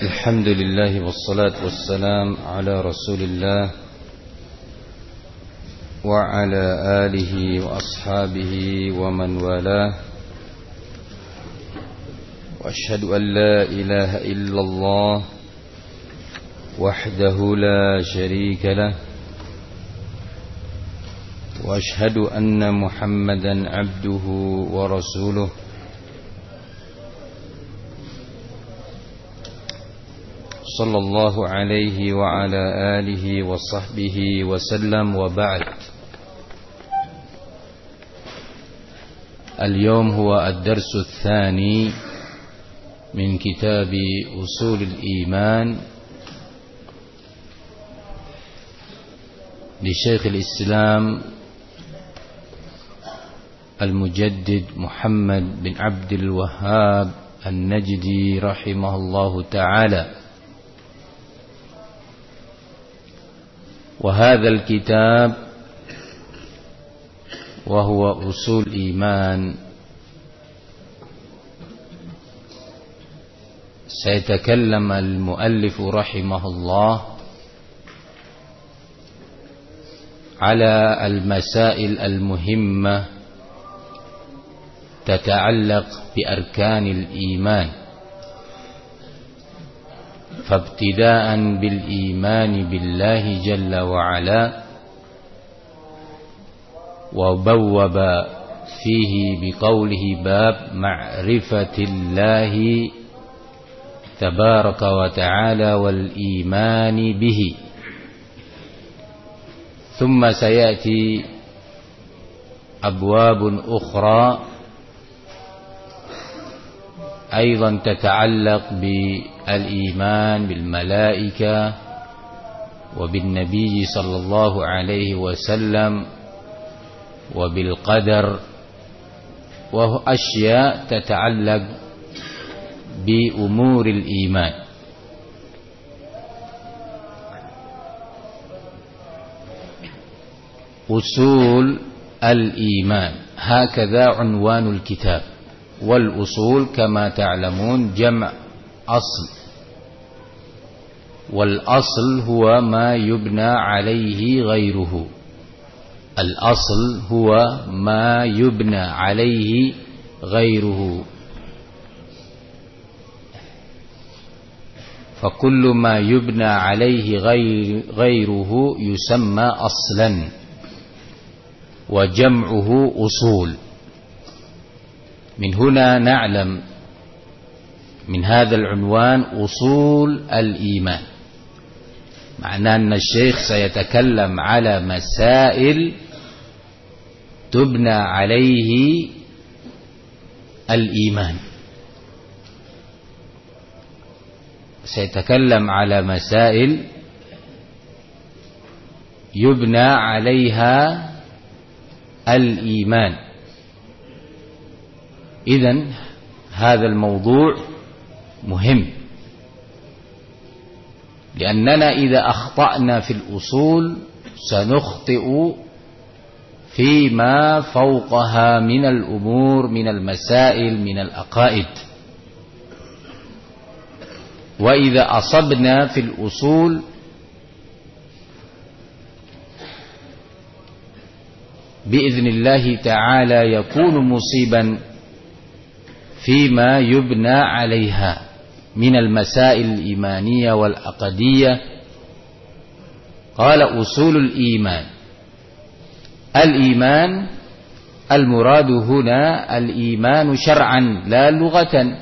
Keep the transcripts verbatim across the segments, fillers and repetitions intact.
الحمد لله والصلاة والسلام على رسول الله وعلى آله وأصحابه ومن والاه، وأشهد أن لا إله إلا الله وحده لا شريك له، وأشهد أن محمدا عبده ورسوله صلى الله عليه وعلى آله وصحبه وسلم. وبعد، اليوم هو الدرس الثاني من كتاب أصول الإيمان لشيخ الإسلام المجدد محمد بن عبد الوهاب النجدي رحمه الله تعالى. وهذا الكتاب وهو أصول الإيمان سيتكلم المؤلف رحمه الله على المسائل المهمة تتعلق بأركان الإيمان، فابتداء بالإيمان بالله جل وعلا، وبوب فيه بقوله باب معرفة الله تبارك وتعالى والإيمان به. ثم سيأتي أبواب أخرى أيضا تتعلق بالإيمان بالملائكة وبالنبي صلى الله عليه وسلم وبالقدر، وأشياء تتعلق بأمور الإيمان. أصول الإيمان هكذا عنوان الكتاب. والأصول كما تعلمون جمع أصل، والأصل هو ما يبنى عليه غيره. الأصل هو ما يبنى عليه غيره، فكل ما يبنى عليه غير غيره يسمى أصلا، وجمعه أصول. من هنا نعلم من هذا العنوان أصول الإيمان، معناه أن الشيخ سيتكلم على مسائل تبنى عليه الإيمان، سيتكلم على مسائل يبنى عليها الإيمان. إذن هذا الموضوع مهم، لأننا إذا أخطأنا في الأصول سنخطئ فيما فوقها من الأمور، من المسائل، من العقائد. وإذا أصبنا في الأصول بإذن الله تعالى يكون مصيبا فيما يبنى عليها من المسائل الإيمانية والعقدية. قال أصول الإيمان. الإيمان المراد هنا الإيمان شرعا لا لغة،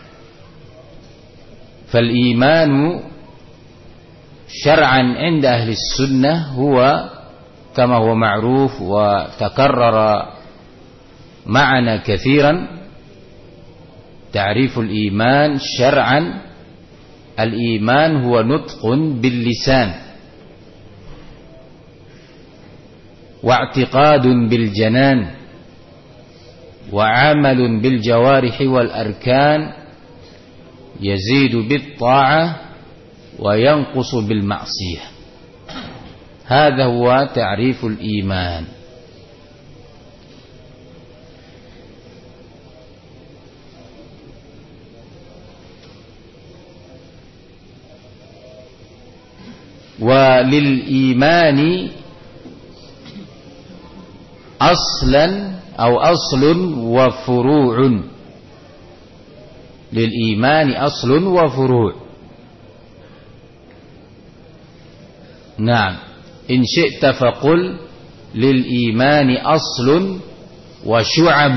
فالإيمان شرعا عند أهل السنة هو كما هو معروف وتكرر معنا كثيرا. تعريف الإيمان شرعا: الإيمان هو نطق باللسان، واعتقاد بالجنان، وعمل بالجوارح والأركان، يزيد بالطاعة وينقص بالمعصية. هذا هو تعريف الإيمان. وللإيمان أصلا أو أصل وفروع للإيمان أصل وفروع. نعم إن شئت فقل للإيمان أصل وشعب.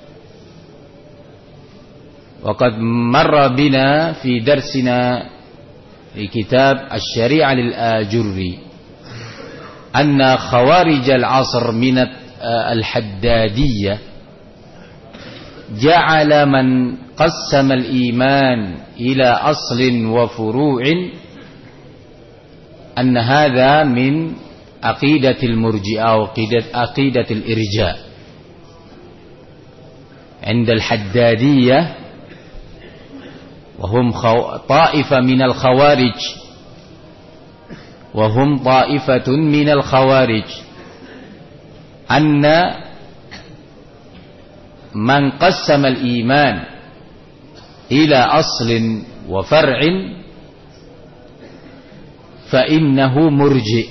وقد مر بنا في درسنا في كتاب الشريعة للآجري أن خوارج العصر من الحدادية جعل من قسم الإيمان إلى أصل وفروع أن هذا من عقيدة المرجئة أو عقيدة الإرجاء. عند الحدادية وهم طائفة من الخوارج وهم طائفة من الخوارج أن من قسم الإيمان إلى أصل وفرع فإنه مرجئ.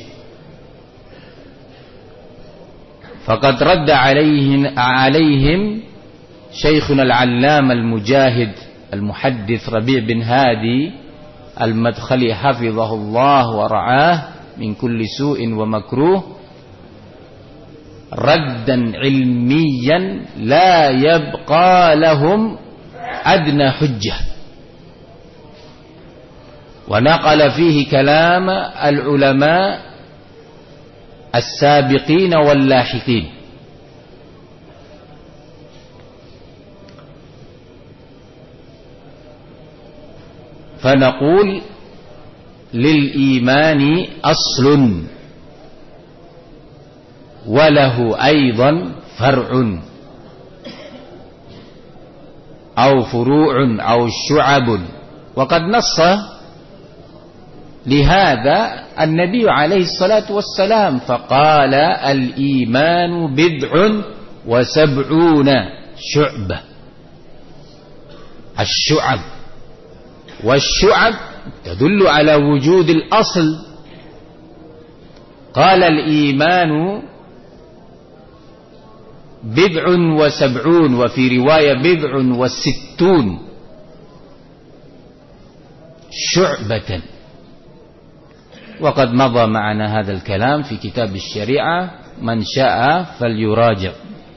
فقد رد عليهم, عليهم شيخنا العلامة المجاهد المحدث ربيع بن هادي المدخلي حفظه الله ورعاه من كل سوء ومكروه ردا علميا لا يبقى لهم أدنى حجة، ونقل فيه كلام العلماء السابقين واللاحقين. فنقول للإيمان أصل وله أيضا فرع أو فروع أو شعب. وقد نص لهذا النبي عليه الصلاة والسلام فقال الإيمان بضع وسبعون شعبة. الشعب والشعب تدل على وجود الأصل. قال الإيمان بضع وسبعون وفي رواية بضع وستون شعبة. وقد مضى معنا هذا الكلام في كتاب الشريعة، من شاء فليراجع.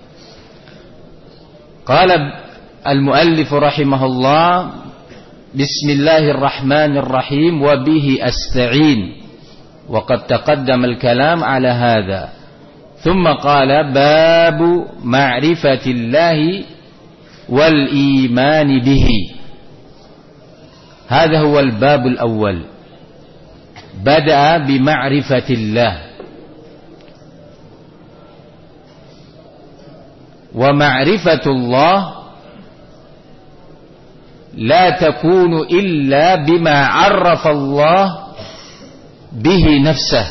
قال المؤلف رحمه الله: بسم الله الرحمن الرحيم وبه أستعين. وقد تقدم الكلام على هذا. ثم قال: باب معرفة الله والإيمان به. هذا هو الباب الأول، بدأ بمعرفة الله. ومعرفة الله لا تكون إلا بما عرف الله به نفسه،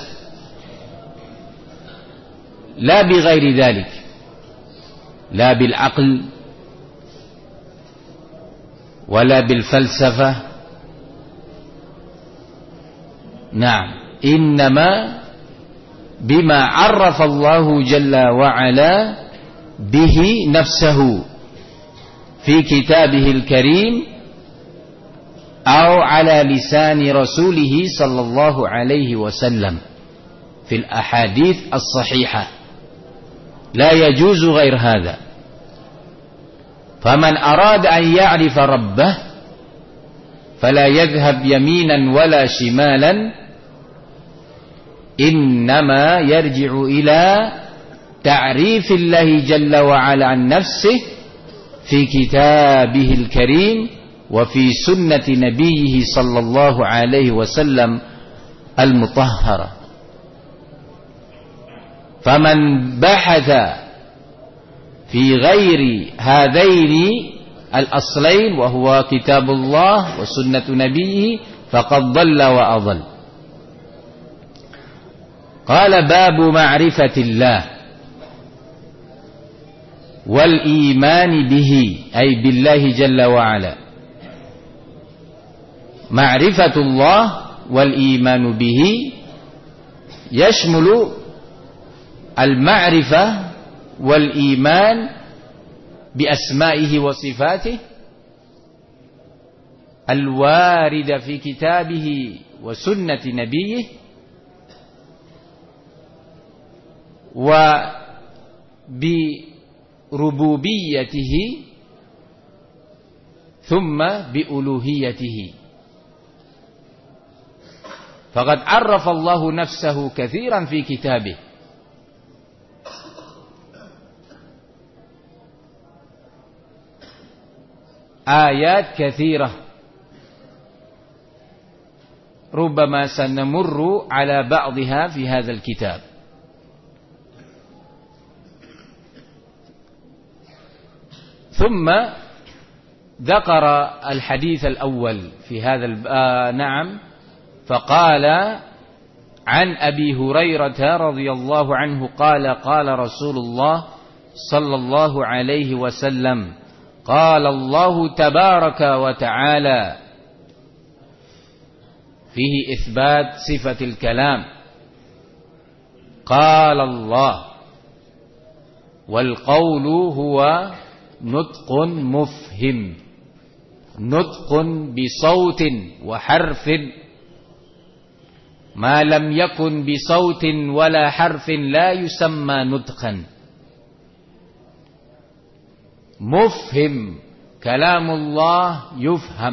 لا بغير ذلك، لا بالعقل ولا بالفلسفة. نعم، إنما بما عرف الله جل وعلا به نفسه في كتابه الكريم أو على لسان رسوله صلى الله عليه وسلم في الأحاديث الصحيحة. لا يجوز غير هذا. فمن أراد أن يعرف ربه فلا يذهب يمينا ولا شمالا، إنما يرجع إلى تعريف الله جل وعلا عن نفسه في كتابه الكريم وفي سنة نبيه صلى الله عليه وسلم المطهرة. فمن بحث في غير هذين الأصلين وهو كتاب الله وسنة نبيه فقد ضل وأضل. قال: باب معرفة الله والإيمان به، أي بالله جل وعلا. معرفة الله والإيمان به yashmulu al-ma'rifah wal iman bi asma'ihi wa sifatihi al-warida fi kitabihi wa sunnati nabiyih wa bi rububiyyatihi thumma bi uluhiyyatihi. Faqad arrafa Allahu nafsahu katsiran fi kitabih. Ayat katsirah. Rubbama sanamurru ala ba'dihha fi hadzal kitab. ثم ذكر الحديث الأول في هذا آه نعم فقال عن أبي هريرة رضي الله عنه قال قال رسول الله صلى الله عليه وسلم قال الله تبارك وتعالى فيه إثبات صفة الكلام قال الله والقول هو نطق مفهم نطق بصوت وحرف ما لم يكن بصوت ولا حرف لا يسمى نطقا مفهم كلام الله يفهم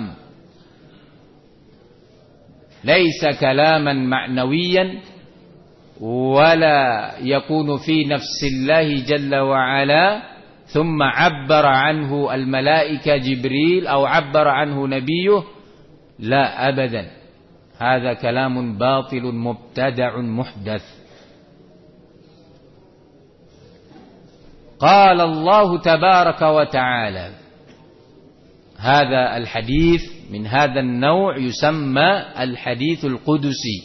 ليس كلاما معنويا ولا يكون في نفس الله جل وعلا ثم عبر عنه الملائكة جبريل أو عبر عنه نبيه لا أبدا هذا كلام باطل مبتدع محدث. قال الله تبارك وتعالى هذا الحديث من هذا النوع يسمى الحديث القدسي.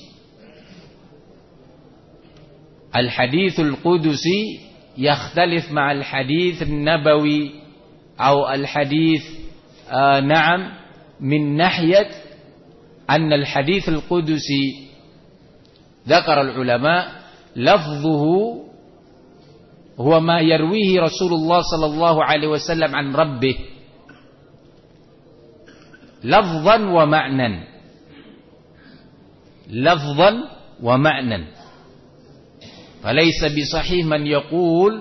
الحديث القدسي يختلف مع الحديث النبوي أو الحديث آه نعم من ناحية أن الحديث القدسي ذكر العلماء لفظه هو ما يرويه رسول الله صلى الله عليه وسلم عن ربه لفظا ومعنى لفظا ومعنى فليس بصحيح من يقول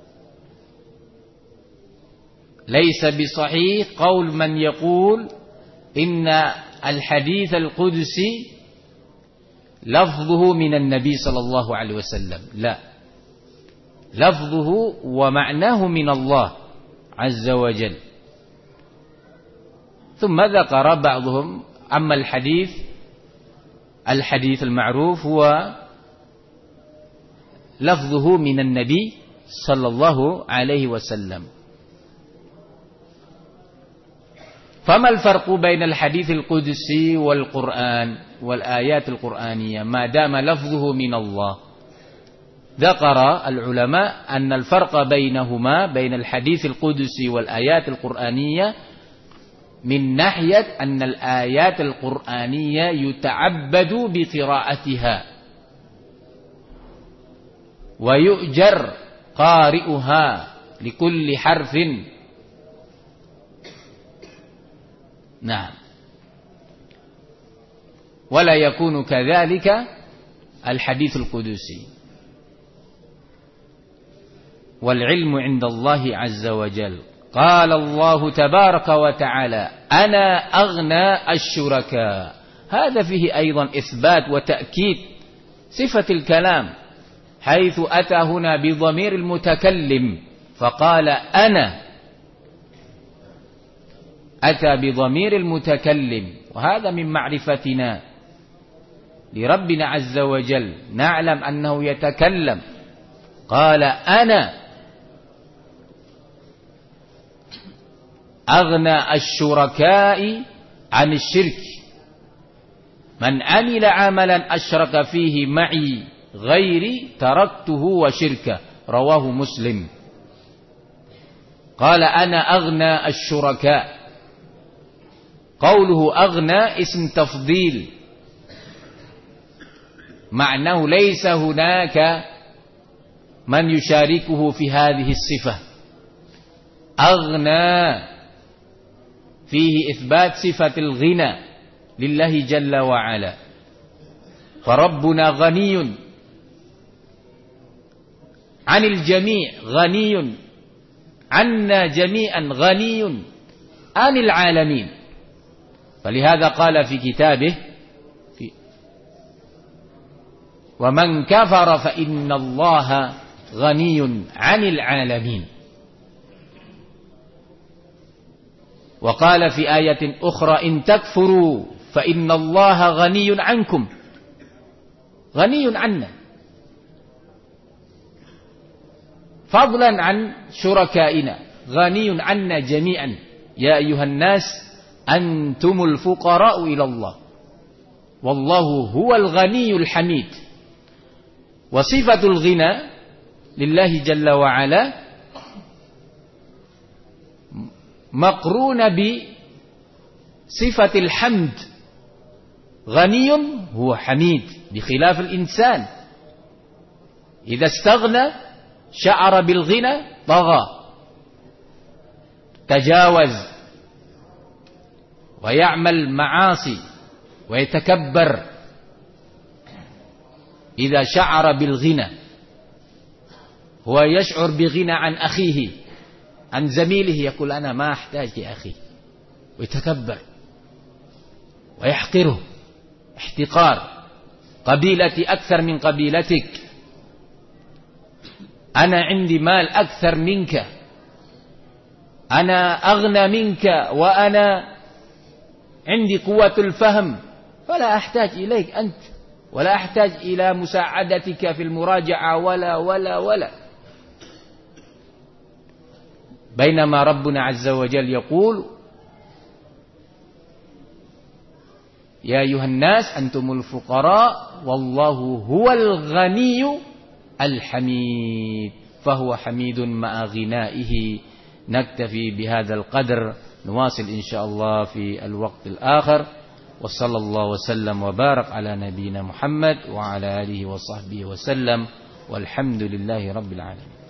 ليس بصحيح قول من يقول إن الحديث القدسي لفظه من النبي صلى الله عليه وسلم لا لفظه ومعناه من الله عز وجل. ثم ذكر بعضهم أما الحديث الحديث المعروف هو لفظه من النبي صلى الله عليه وسلم. فما الفرق بين الحديث القدسي والقرآن والآيات القرآنية ما دام لفظه من الله؟ ذكر العلماء أن الفرق بينهما بين الحديث القدسي والآيات القرآنية من ناحية أن الآيات القرآنية يتعبد بقراءتها ويؤجر قارئها لكل حرف نعم ولا يكون كذلك الحديث القدسي. والعلم عند الله عز وجل. قال الله تبارك وتعالى أنا أغنى الشركاء. هذا فيه أيضا إثبات وتأكيد صفة الكلام حيث أتى هنا بضمير المتكلم فقال أنا أتى بضمير المتكلم وهذا من معرفتنا لربنا عز وجل نعلم أنه يتكلم قال أنا أغنى الشركاء عن الشرك من عمل عملا أشرك فيه معي غيري تركته وشركه رواه مسلم. قال أنا أغنى الشركاء. قوله أغنى اسم تفضيل معناه ليس هناك من يشاركه في هذه الصفة. أغنى فيه إثبات صفة الغنى لله جل وعلا، فربنا غني عن الجميع، غني عنا جميعا، غني عن العالمين. فلهذا قال في كتابه في ومن كفر فإن الله غني عن العالمين. وقال في آية أخرى إن تكفروا فإن الله غني عنكم، غني عنا، فضلا عن شركائنا، غني عنا جميعا. يا أيها الناس أنتم الفقراء إلى الله والله هو الغني الحميد. وصفة الغنى لله جل وعلا مقرونة بصفة الحمد، غني هو حميد، بخلاف الإنسان إذا استغنى شعر بالغنى طغى، تجاوز ويعمل معاصي ويتكبر. إذا شعر بالغنى هو يشعر بغنى عن أخيه، عن زميله، يقول أنا ما أحتاج لأخي، ويتكبر ويحقره احتقار. قبيلتي أكثر من قبيلتك، أنا عندي مال أكثر منك، أنا أغنى منك، وأنا عندي قوة الفهم، فلا أحتاج إليك أنت، ولا أحتاج إلى مساعدتك في المراجعة ولا ولا ولا. بينما ربنا عز وجل يقول يا أيها الناس أنتم الفقراء والله هو الغني الحميد، فهو حميد مع غنائه. نكتفي بهذا القدر، نواصل إن شاء الله في الوقت الآخر. وصلى الله وسلم وبارك على نبينا محمد وعلى آله وصحبه وسلم، والحمد لله رب العالمين.